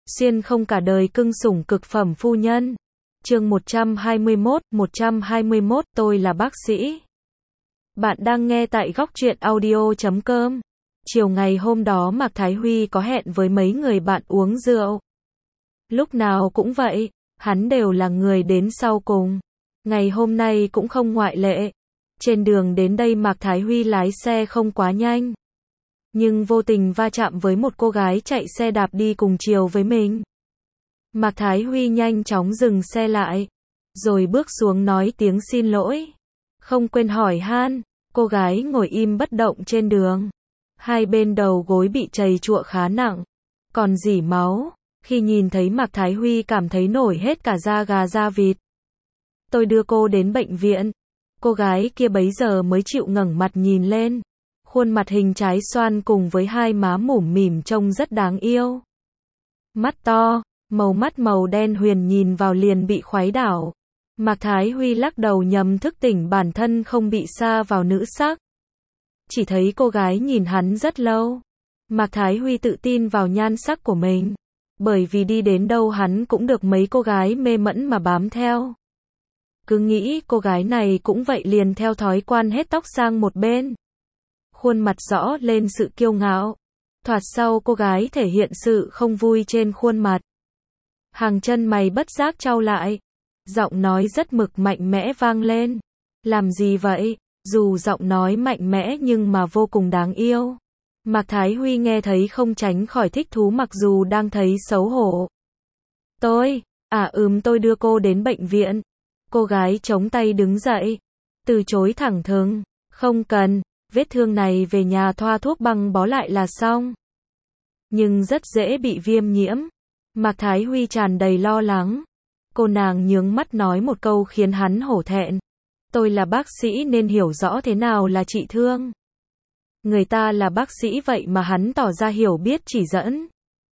xuyên không cả đời cưng sủng cực phẩm phu nhân. Chương 121, tôi là bác sĩ. Bạn đang nghe tại góc truyện audio.com. Chiều ngày hôm đó Mạc Thái Huy có hẹn với mấy người bạn uống rượu. Lúc nào cũng vậy, hắn đều là người đến sau cùng. Ngày hôm nay cũng không ngoại lệ. Trên đường đến đây Mạc Thái Huy lái xe không quá nhanh, nhưng vô tình va chạm với một cô gái chạy xe đạp đi cùng chiều với mình. Mạc Thái Huy nhanh chóng dừng xe lại, rồi bước xuống nói tiếng xin lỗi. Không quên hỏi han, cô gái ngồi im bất động trên đường. Hai bên đầu gối bị trầy trụa khá nặng, còn rỉ máu. Khi nhìn thấy Mạc Thái Huy cảm thấy nổi hết cả da gà da vịt. Tôi đưa cô đến bệnh viện. Cô gái kia bấy giờ mới chịu ngẩng mặt nhìn lên. Khuôn mặt hình trái xoan cùng với hai má mũm mỉm trông rất đáng yêu. Mắt to, mắt màu đen huyền nhìn vào liền bị khuấy đảo. Mạc Thái Huy lắc đầu nhằm thức tỉnh bản thân không bị sa vào nữ sắc. Chỉ thấy cô gái nhìn hắn rất lâu. Mạc Thái Huy tự tin vào nhan sắc của mình, bởi vì đi đến đâu hắn cũng được mấy cô gái mê mẫn mà bám theo. Cứ nghĩ cô gái này cũng vậy liền theo thói quen hết tóc sang một bên. Khuôn mặt rõ lên sự kiêu ngạo. Thoạt sau cô gái thể hiện sự không vui trên khuôn mặt. Hàng chân mày bất giác chau lại. Giọng nói rất mạnh mẽ vang lên. Làm gì vậy? Dù giọng nói mạnh mẽ nhưng mà vô cùng đáng yêu. Mạc Thái Huy nghe thấy không tránh khỏi thích thú mặc dù đang thấy xấu hổ. Tôi đưa cô đến bệnh viện. Cô gái chống tay đứng dậy, từ chối thẳng thừng. Không cần, vết thương này về nhà thoa thuốc băng bó lại là xong. Nhưng rất dễ bị viêm nhiễm. Mạc Thái Huy tràn đầy lo lắng. Cô nàng nhướng mắt nói một câu khiến hắn hổ thẹn. Tôi là bác sĩ nên hiểu rõ thế nào là trị thương. Người ta là bác sĩ vậy mà hắn tỏ ra hiểu biết chỉ dẫn.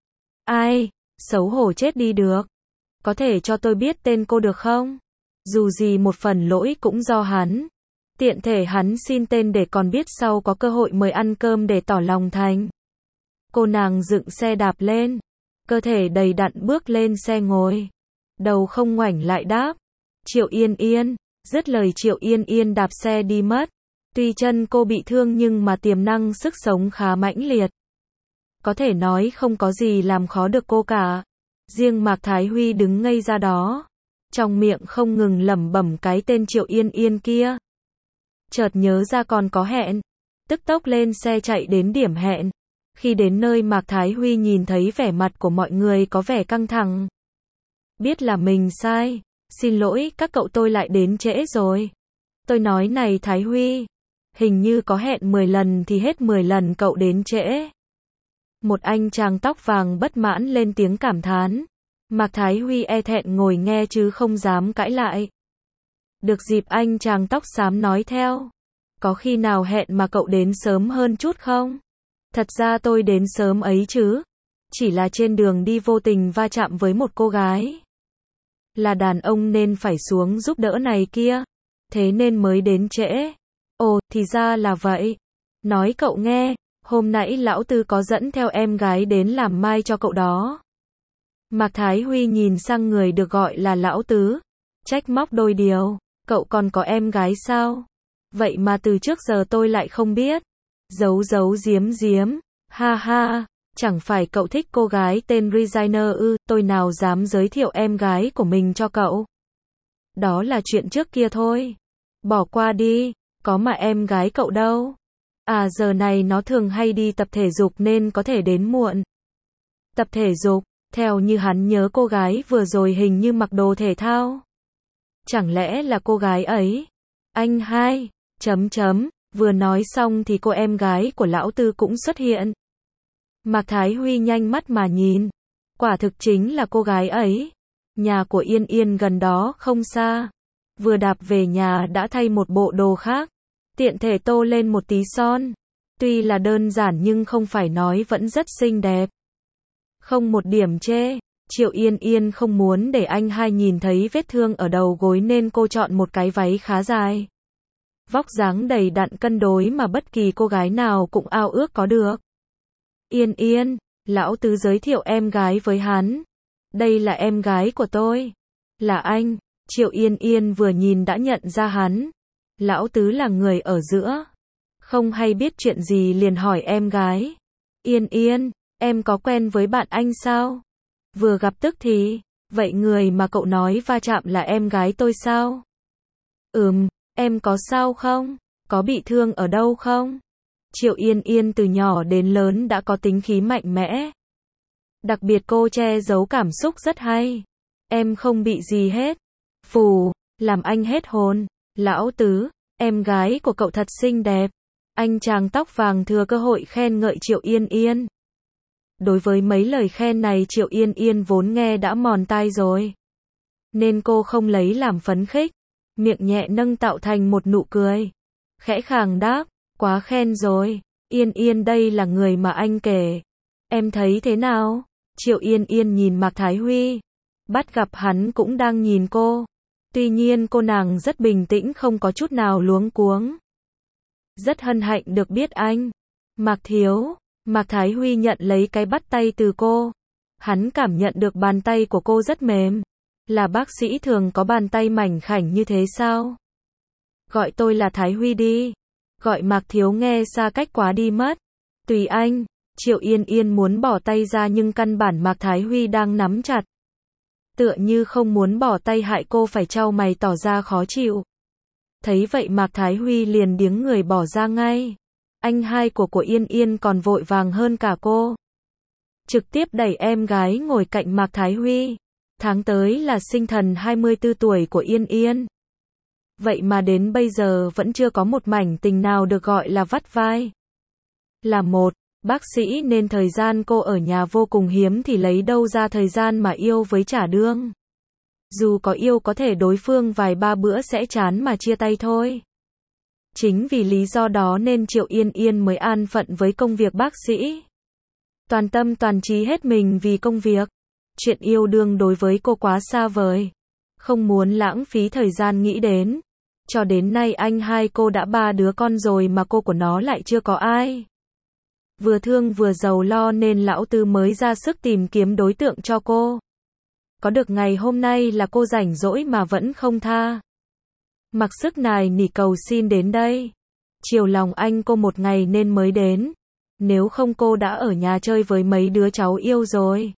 Ai, xấu hổ chết đi được. Có thể cho tôi biết tên cô được không? Dù gì một phần lỗi cũng do hắn. Tiện thể hắn xin tên để còn biết sau có cơ hội mời ăn cơm để tỏ lòng thành. Cô nàng dựng xe đạp lên, cơ thể đầy đặn bước lên xe ngồi. Đầu không ngoảnh lại đáp. Triệu Yên Yên. Dứt lời Triệu Yên Yên đạp xe đi mất. Tuy chân cô bị thương nhưng mà tiềm năng sức sống khá mãnh liệt. Có thể nói không có gì làm khó được cô cả. Riêng Mạc Thái Huy đứng ngây ra đó, trong miệng không ngừng lẩm bẩm cái tên Triệu Yên Yên kia. Chợt nhớ ra còn có hẹn, tức tốc lên xe chạy đến điểm hẹn. Khi đến nơi Mạc Thái Huy nhìn thấy vẻ mặt của mọi người có vẻ căng thẳng. Biết là mình sai, xin lỗi các cậu tôi lại đến trễ rồi. Tôi nói này Thái Huy, hình như có hẹn 10 lần thì hết 10 lần cậu đến trễ. Một anh chàng tóc vàng bất mãn lên tiếng cảm thán. Mạc Thái Huy e thẹn ngồi nghe chứ không dám cãi lại. Được dịp anh chàng tóc xám nói theo. Có khi nào hẹn mà cậu đến sớm hơn chút không? Thật ra tôi đến sớm ấy chứ. Chỉ là trên đường đi vô tình va chạm với một cô gái. Là đàn ông nên phải xuống giúp đỡ này kia. Thế nên mới đến trễ. Ồ, thì ra là vậy. Nói cậu nghe, hôm nãy lão Tư có dẫn theo em gái đến làm mai cho cậu đó. Mạc Thái Huy nhìn sang người được gọi là lão Tứ, trách móc đôi điều. Cậu còn có em gái sao? Vậy mà từ trước giờ tôi lại không biết. Giấu giếm, ha ha, chẳng phải cậu thích cô gái tên Regina ư? Tôi nào dám giới thiệu em gái của mình cho cậu. Đó là chuyện trước kia thôi. Bỏ qua đi, có mà em gái cậu đâu. Giờ này nó thường hay đi tập thể dục nên có thể đến muộn. Tập thể dục, theo như hắn nhớ cô gái vừa rồi hình như mặc đồ thể thao. Chẳng lẽ là cô gái ấy? Anh hai, vừa nói xong thì cô em gái của lão Tư cũng xuất hiện. Mạc Thái Huy nhanh mắt mà nhìn. Quả thực chính là cô gái ấy. Nhà của Yên Yên gần đó không xa. Vừa đạp về nhà đã thay một bộ đồ khác. Tiện thể tô lên một tí son. Tuy là đơn giản nhưng không phải nói vẫn rất xinh đẹp. Không một điểm chê. Triệu Yên Yên không muốn để anh hai nhìn thấy vết thương ở đầu gối nên cô chọn một cái váy khá dài. Vóc dáng đầy đặn cân đối mà bất kỳ cô gái nào cũng ao ước có được. Yên Yên, Lão Tứ giới thiệu em gái với hắn. Đây là em gái của tôi. Là anh. Triệu Yên Yên vừa nhìn đã nhận ra hắn. Lão Tứ là người ở giữa. Không hay biết chuyện gì liền hỏi em gái. Yên Yên, em có quen với bạn anh sao? Vừa gặp tức thì, vậy người mà cậu nói va chạm là em gái tôi sao? Em có sao không? Có bị thương ở đâu không? Triệu Yên Yên từ nhỏ đến lớn đã có tính khí mạnh mẽ. Đặc biệt cô che giấu cảm xúc rất hay. Em không bị gì hết. Phù, làm anh hết hồn. Lão Tứ, em gái của cậu thật xinh đẹp. Anh chàng tóc vàng thừa cơ hội khen ngợi Triệu Yên Yên. Đối với mấy lời khen này Triệu Yên Yên vốn nghe đã mòn tai rồi. Nên cô không lấy làm phấn khích. Miệng nhẹ nâng tạo thành một nụ cười. Khẽ khàng đáp, quá khen rồi. Yên Yên đây là người mà anh kể. Em thấy thế nào? Triệu Yên Yên nhìn Mạc Thái Huy. Bắt gặp hắn cũng đang nhìn cô. Tuy nhiên cô nàng rất bình tĩnh không có chút nào luống cuống. Rất hân hạnh được biết anh. Mạc Thiếu. Mạc Thái Huy nhận lấy cái bắt tay từ cô. Hắn cảm nhận được bàn tay của cô rất mềm. Là bác sĩ thường có bàn tay mảnh khảnh như thế sao? Gọi tôi là Thái Huy đi. Gọi Mạc Thiếu nghe xa cách quá đi mất. Tùy anh. Triệu Yên Yên muốn bỏ tay ra nhưng căn bản Mạc Thái Huy đang nắm chặt. Tựa như không muốn bỏ tay hại cô phải chau mày tỏ ra khó chịu. Thấy vậy Mạc Thái Huy liền điếng người bỏ ra ngay. Anh hai của Yên Yên còn vội vàng hơn cả cô. Trực tiếp đẩy em gái ngồi cạnh Mạc Thái Huy. Tháng tới là sinh thần 24 tuổi của Yên Yên. Vậy mà đến bây giờ vẫn chưa có một mảnh tình nào được gọi là vắt vai. Là một bác sĩ nên thời gian cô ở nhà vô cùng hiếm thì lấy đâu ra thời gian mà yêu với Trả Đương. Dù có yêu có thể đối phương vài ba bữa sẽ chán mà chia tay thôi. Chính vì lý do đó nên Triệu Yên Yên mới an phận với công việc bác sĩ. Toàn tâm toàn trí hết mình vì công việc. Chuyện yêu đương đối với cô quá xa vời. Không muốn lãng phí thời gian nghĩ đến. Cho đến nay anh hai cô đã 3 đứa con rồi mà cô của nó lại chưa có ai. Vừa thương vừa giàu lo nên lão Tư mới ra sức tìm kiếm đối tượng cho cô. Có được ngày hôm nay là cô rảnh rỗi mà vẫn không tha. Mặc sức nài nỉ cầu xin đến đây. Chiều lòng anh cô một ngày nên mới đến. Nếu không cô đã ở nhà chơi với mấy đứa cháu yêu rồi.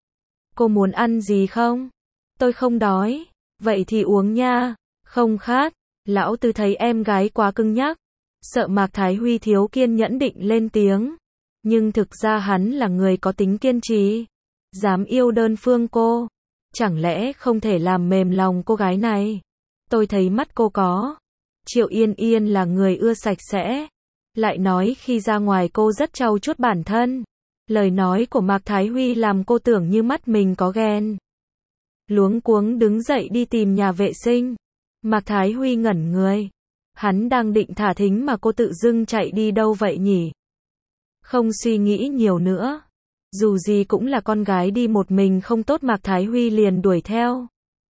Cô muốn ăn gì không? Tôi không đói. Vậy thì uống nha. Không khát. Lão Tư thấy em gái quá cứng nhắc. Sợ Mạc Thái Huy thiếu kiên nhẫn định lên tiếng. Nhưng thực ra hắn là người có tính kiên trì. Dám yêu đơn phương cô. Chẳng lẽ không thể làm mềm lòng cô gái này? Tôi thấy mắt cô có. Triệu Yên Yên là người ưa sạch sẽ. Lại nói khi ra ngoài cô rất trau chuốt bản thân. Lời nói của Mạc Thái Huy làm cô tưởng như mắt mình có ghen. Luống cuống đứng dậy đi tìm nhà vệ sinh. Mạc Thái Huy ngẩn người. Hắn đang định thả thính mà cô tự dưng chạy đi đâu vậy nhỉ? Không suy nghĩ nhiều nữa. Dù gì cũng là con gái đi một mình không tốt Mạc Thái Huy liền đuổi theo.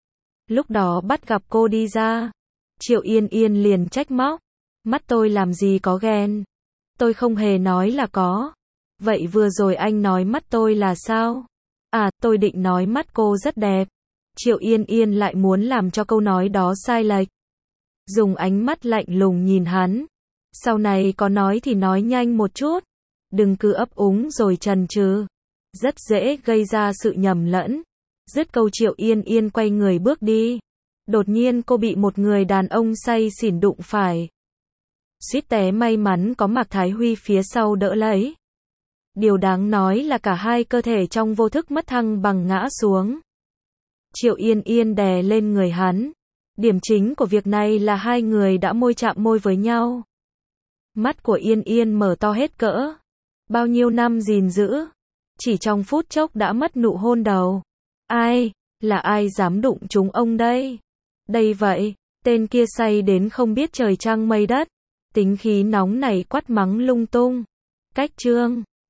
Lúc đó bắt gặp cô đi ra. Triệu Yên Yên liền trách móc. Mắt tôi làm gì có ghen. Tôi không hề nói là có. Vậy vừa rồi anh nói mắt tôi là sao? À, tôi định nói mắt cô rất đẹp. Triệu Yên Yên lại muốn làm cho câu nói đó sai lệch. Dùng ánh mắt lạnh lùng nhìn hắn. Sau này có nói thì nói nhanh một chút. Đừng cứ ấp úng rồi chần chừ. Rất dễ gây ra sự nhầm lẫn. Dứt câu Triệu Yên Yên quay người bước đi. Đột nhiên cô bị một người đàn ông say xỉn đụng phải. Suýt té may mắn có Mạc Thái Huy phía sau đỡ lấy. Điều đáng nói là cả hai cơ thể trong vô thức mất thăng bằng ngã xuống. Triệu Yên Yên đè lên người hắn. Điểm chính của việc này là hai người đã môi chạm môi với nhau. Mắt của Yên Yên mở to hết cỡ. Bao nhiêu năm gìn giữ. Chỉ trong phút chốc đã mất nụ hôn đầu. Ai? Là ai dám đụng chúng ông đây? Đây vậy, tên kia say đến không biết trời trăng mây đất. Tính khí nóng này quát mắng lung tung. Cách chương